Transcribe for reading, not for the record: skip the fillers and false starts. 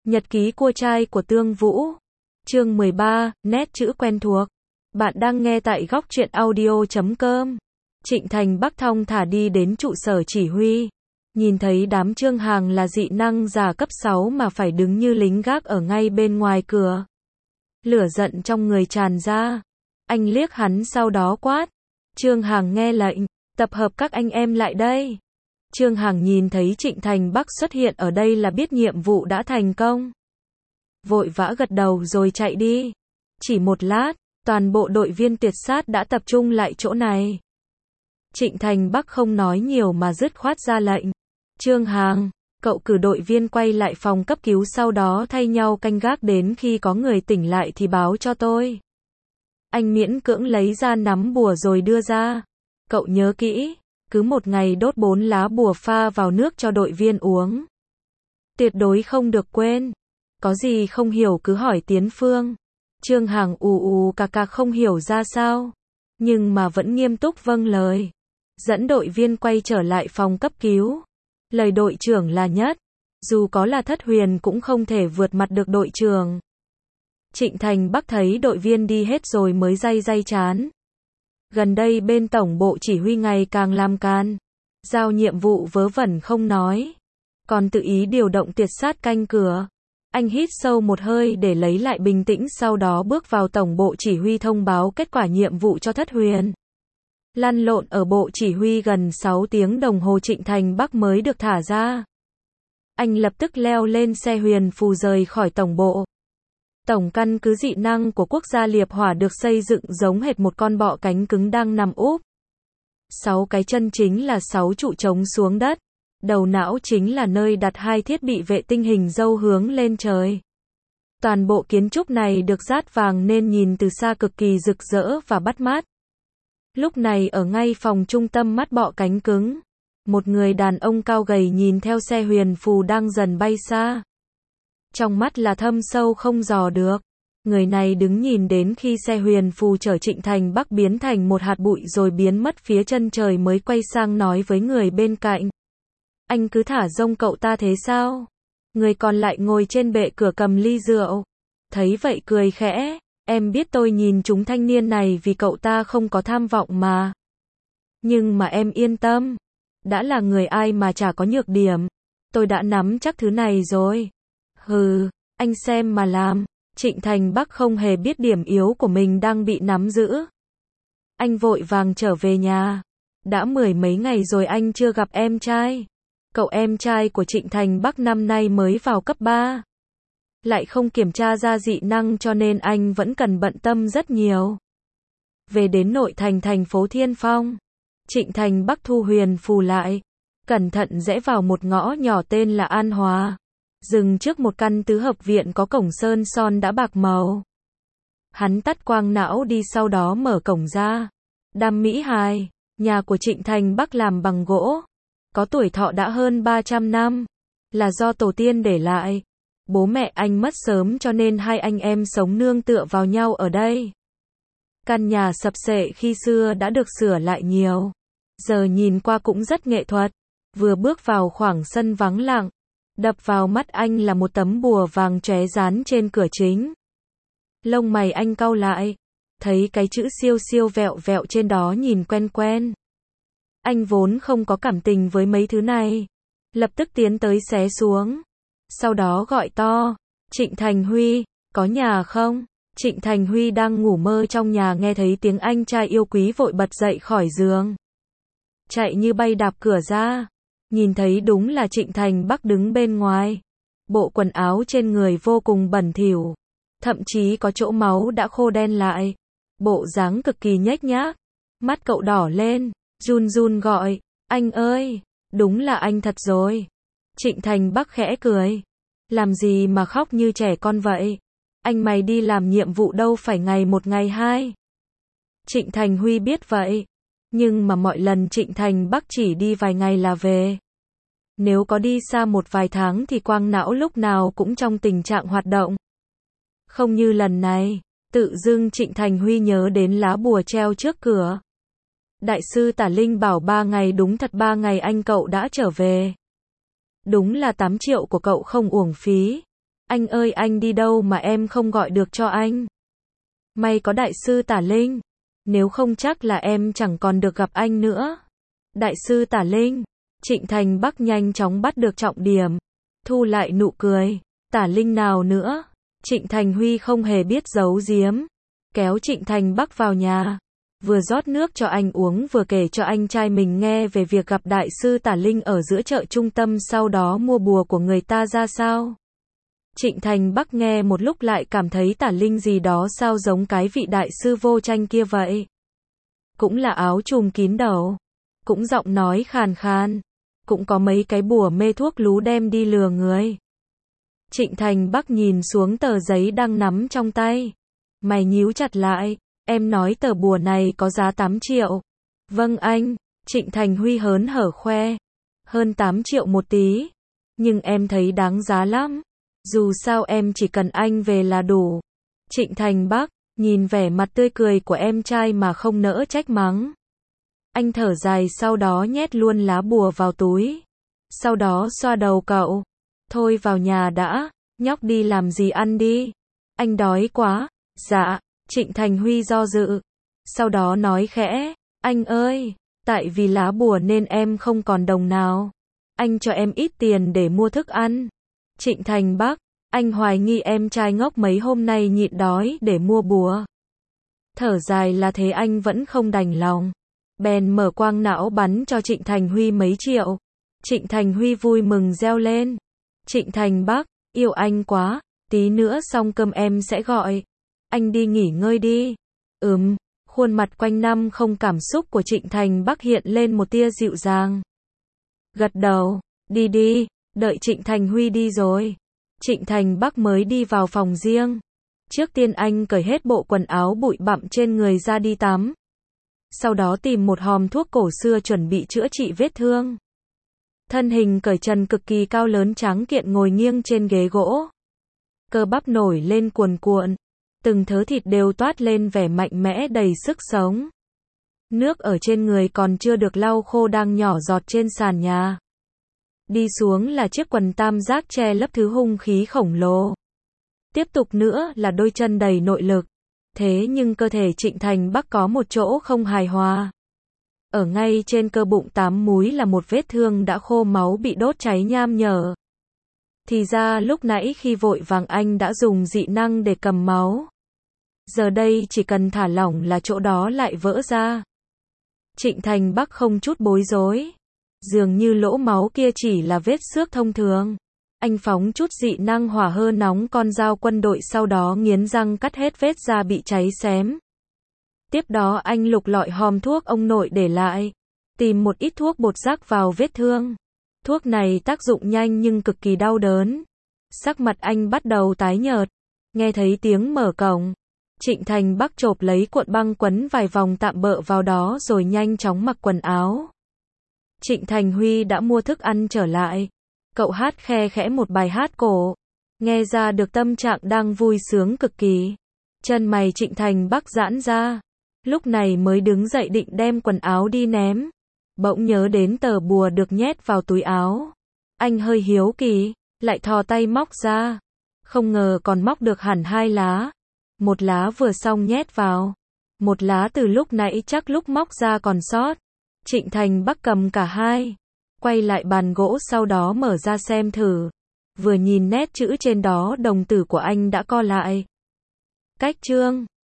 Nhật ký cua trai của Tương Vũ. Chương 13, nét chữ quen thuộc. Bạn đang nghe tại góc truyện audio.com. Trịnh Thành Bắc thong thả đi đến trụ sở chỉ huy. Nhìn thấy đám Trương Hàng là dị năng giả cấp 6 mà phải đứng như lính gác ở ngay bên ngoài cửa. Lửa giận trong người tràn ra. Anh liếc hắn sau đó quát. Trương Hàng nghe lệnh, tập hợp các anh em lại đây. Trương Hàng nhìn thấy Trịnh Thành Bắc xuất hiện ở đây là biết nhiệm vụ đã thành công. Vội vã gật đầu rồi chạy đi. Chỉ một lát, toàn bộ đội viên tuyệt sát đã tập trung lại chỗ này. Trịnh Thành Bắc không nói nhiều mà dứt khoát ra lệnh. Trương Hàng, cậu cử đội viên quay lại phòng cấp cứu, sau đó thay nhau canh gác, đến khi có người tỉnh lại thì báo cho tôi. Anh miễn cưỡng lấy ra nắm bùa rồi đưa ra. Cậu nhớ kỹ, cứ một ngày đốt 4 lá bùa pha vào nước cho đội viên uống. Tuyệt đối không được quên. Có gì không hiểu cứ hỏi Tiến Phương. Trương Hàng cà không hiểu ra sao, nhưng mà vẫn nghiêm túc vâng lời. Dẫn đội viên quay trở lại phòng cấp cứu. Lời đội trưởng là nhất. Dù có là Thất Huyền cũng không thể vượt mặt được đội trưởng. Trịnh Thành Bắc thấy đội viên đi hết rồi mới day chán. Gần đây bên tổng bộ chỉ huy ngày càng làm can. Giao nhiệm vụ vớ vẩn không nói, còn tự ý điều động tuyệt sát canh cửa. Anh hít sâu một hơi để lấy lại bình tĩnh, sau đó bước vào tổng bộ chỉ huy thông báo kết quả nhiệm vụ cho Thất Huyền. Lăn lộn ở bộ chỉ huy gần 6 tiếng đồng hồ Trịnh Thành Bắc mới được thả ra. Anh lập tức leo lên xe huyền phù rời khỏi tổng bộ. Tổng căn cứ dị năng của quốc gia Liệp Hỏa được xây dựng giống hệt một con bọ cánh cứng đang nằm úp. 6 cái chân chính là 6 trụ trống xuống đất. Đầu não chính là nơi đặt 2 thiết bị vệ tinh hình dâu hướng lên trời. Toàn bộ kiến trúc này được dát vàng nên nhìn từ xa cực kỳ rực rỡ và bắt mắt. Lúc này ở ngay phòng trung tâm mắt bọ cánh cứng, một người đàn ông cao gầy nhìn theo xe huyền phù đang dần bay xa. Trong mắt là thâm sâu không dò được. Người này đứng nhìn đến khi xe huyền phù chở Trịnh Thành Bắc biến thành một hạt bụi rồi biến mất phía chân trời mới quay sang nói với người bên cạnh. Anh cứ thả rông cậu ta thế sao? Người còn lại ngồi trên bệ cửa cầm ly rượu. Thấy vậy cười khẽ. Em biết tôi nhìn chúng thanh niên này vì cậu ta không có tham vọng mà. Nhưng mà em yên tâm. Đã là người ai mà chả có nhược điểm. Tôi đã nắm chắc thứ này rồi. Hừ, anh xem mà làm. Trịnh Thành Bắc không hề biết điểm yếu của mình đang bị nắm giữ. Anh vội vàng trở về nhà. Đã 10 mấy ngày rồi anh chưa gặp em trai. Cậu em trai của Trịnh Thành Bắc năm nay mới vào cấp 3. Lại không kiểm tra ra dị năng cho nên anh vẫn cần bận tâm rất nhiều. Về đến nội thành thành phố Thiên Phong, Trịnh Thành Bắc thu huyền phù lại. Cẩn thận rẽ vào một ngõ nhỏ tên là An Hòa. Dừng trước một căn tứ hợp viện có cổng sơn son đã bạc màu. Hắn tắt quang não đi, sau đó mở cổng ra. Đam Mỹ Hài, nhà của Trịnh Thành Bắc làm bằng gỗ. Có tuổi thọ đã hơn 300 năm. Là do tổ tiên để lại. Bố mẹ anh mất sớm cho nên hai anh em sống nương tựa vào nhau ở đây. Căn nhà sập xệ khi xưa đã được sửa lại nhiều. Giờ nhìn qua cũng rất nghệ thuật. Vừa bước vào khoảng sân vắng lặng, đập vào mắt anh là một tấm bùa vàng chóe dán trên cửa chính. Lông mày anh cau lại. Thấy cái chữ siêu siêu vẹo vẹo trên đó nhìn quen quen. Anh vốn không có cảm tình với mấy thứ này. Lập tức tiến tới xé xuống. Sau đó gọi to. Trịnh Thành Huy, có nhà không? Trịnh Thành Huy đang ngủ mơ trong nhà nghe thấy tiếng anh trai yêu quý vội bật dậy khỏi giường. Chạy như bay đạp cửa ra. Nhìn thấy đúng là Trịnh Thành Bắc đứng bên ngoài. Bộ quần áo trên người vô cùng bẩn thỉu. Thậm chí có chỗ máu đã khô đen lại. Bộ dáng cực kỳ nhếch nhác. Mắt cậu đỏ lên. Run run gọi. Anh ơi, đúng là anh thật rồi. Trịnh Thành Bắc khẽ cười. Làm gì mà khóc như trẻ con vậy? Anh mày đi làm nhiệm vụ đâu phải ngày một ngày hai. Trịnh Thành Huy biết vậy. Nhưng mà mọi lần Trịnh Thành Bắc chỉ đi vài ngày là về. Nếu có đi xa một vài tháng thì quang não lúc nào cũng trong tình trạng hoạt động. Không như lần này, tự dưng Trịnh Thành Huy nhớ đến lá bùa treo trước cửa. Đại sư Tả Linh bảo 3 ngày, đúng thật 3 ngày anh cậu đã trở về. Đúng là 8 triệu của cậu không uổng phí. Anh ơi, anh đi đâu mà em không gọi được cho anh? May có đại sư Tả Linh. Nếu không chắc là em chẳng còn được gặp anh nữa. Đại sư Tả Linh. Trịnh Thành Bắc nhanh chóng bắt được trọng điểm. Thu lại nụ cười. Tả Linh nào nữa? Trịnh Thành Huy không hề biết giấu giếm. Kéo Trịnh Thành Bắc vào nhà. Vừa rót nước cho anh uống vừa kể cho anh trai mình nghe về việc gặp đại sư Tả Linh ở giữa chợ trung tâm, sau đó mua bùa của người ta ra sao. Trịnh Thành Bắc nghe một lúc lại cảm thấy Tả Linh gì đó sao giống cái vị đại sư vô tranh kia vậy. Cũng là áo trùm kín đầu. Cũng giọng nói khàn khàn. Cũng có mấy cái bùa mê thuốc lú đem đi lừa người. Trịnh Thành Bắc nhìn xuống tờ giấy đang nắm trong tay. Mày nhíu chặt lại. Em nói tờ bùa này có giá 8 triệu. Vâng anh. Trịnh Thành Huy hớn hở khoe. Hơn 8 triệu một tí. Nhưng em thấy đáng giá lắm. Dù sao em chỉ cần anh về là đủ. Trịnh Thành Bắc nhìn vẻ mặt tươi cười của em trai mà không nỡ trách mắng. Anh thở dài, sau đó nhét luôn lá bùa vào túi. Sau đó xoa đầu cậu. Thôi vào nhà đã, nhóc đi làm gì ăn đi. Anh đói quá. Dạ. Trịnh Thành Huy do dự. Sau đó nói khẽ. Anh ơi, tại vì lá bùa nên em không còn đồng nào. Anh cho em ít tiền để mua thức ăn. Trịnh Thành Bắc, anh hoài nghi em trai ngốc mấy hôm nay nhịn đói để mua bùa. Thở dài là thế anh vẫn không đành lòng. Bèn mở quang não bắn cho Trịnh Thành Huy mấy triệu. Trịnh Thành Huy vui mừng reo lên. Trịnh Thành Bắc, yêu anh quá, tí nữa xong cơm em sẽ gọi. Anh đi nghỉ ngơi đi. Khuôn mặt quanh năm không cảm xúc của Trịnh Thành Bắc hiện lên một tia dịu dàng. Gật đầu, đi đi, đợi Trịnh Thành Huy đi rồi. Trịnh Thành Bắc mới đi vào phòng riêng. Trước tiên anh cởi hết bộ quần áo bụi bặm trên người ra đi tắm. Sau đó tìm một hòm thuốc cổ xưa chuẩn bị chữa trị vết thương. Thân hình cởi trần cực kỳ cao lớn tráng kiện ngồi nghiêng trên ghế gỗ. Cơ bắp nổi lên cuồn cuộn. Từng thớ thịt đều toát lên vẻ mạnh mẽ đầy sức sống. Nước ở trên người còn chưa được lau khô đang nhỏ giọt trên sàn nhà. Đi xuống là chiếc quần tam giác che lấp thứ hung khí khổng lồ. Tiếp tục nữa là đôi chân đầy nội lực. Thế nhưng cơ thể Trịnh Thành Bắc có một chỗ không hài hòa. Ở ngay trên cơ bụng 8 múi là một vết thương đã khô máu bị đốt cháy nham nhở. Thì ra lúc nãy khi vội vàng anh đã dùng dị năng để cầm máu. Giờ đây chỉ cần thả lỏng là chỗ đó lại vỡ ra. Trịnh Thành Bắc không chút bối rối. Dường như lỗ máu kia chỉ là vết xước thông thường. Anh phóng chút dị năng hỏa hơ nóng con dao quân đội, sau đó nghiến răng cắt hết vết da bị cháy xém. Tiếp đó anh lục lọi hòm thuốc ông nội để lại. Tìm một ít thuốc bột rắc vào vết thương. Thuốc này tác dụng nhanh nhưng cực kỳ đau đớn. Sắc mặt anh bắt đầu tái nhợt. Nghe thấy tiếng mở cổng. Trịnh Thành Bắc chộp lấy cuộn băng quấn vài vòng tạm bợ vào đó rồi nhanh chóng mặc quần áo. Trịnh Thành Huy đã mua thức ăn trở lại. Cậu hát khe khẽ một bài hát cổ. Nghe ra được tâm trạng đang vui sướng cực kỳ. Chân mày Trịnh Thành Bắc giãn ra. Lúc này mới đứng dậy định đem quần áo đi ném. Bỗng nhớ đến tờ bùa được nhét vào túi áo. Anh hơi hiếu kỳ, lại thò tay móc ra. Không ngờ còn móc được hẳn 2 lá. Một lá vừa xong nhét vào. Một lá từ lúc nãy chắc lúc móc ra còn sót. Trịnh Thành Bắc cầm cả hai. Quay lại bàn gỗ sau đó mở ra xem thử. Vừa nhìn nét chữ trên đó đồng tử của anh đã co lại. Cách chương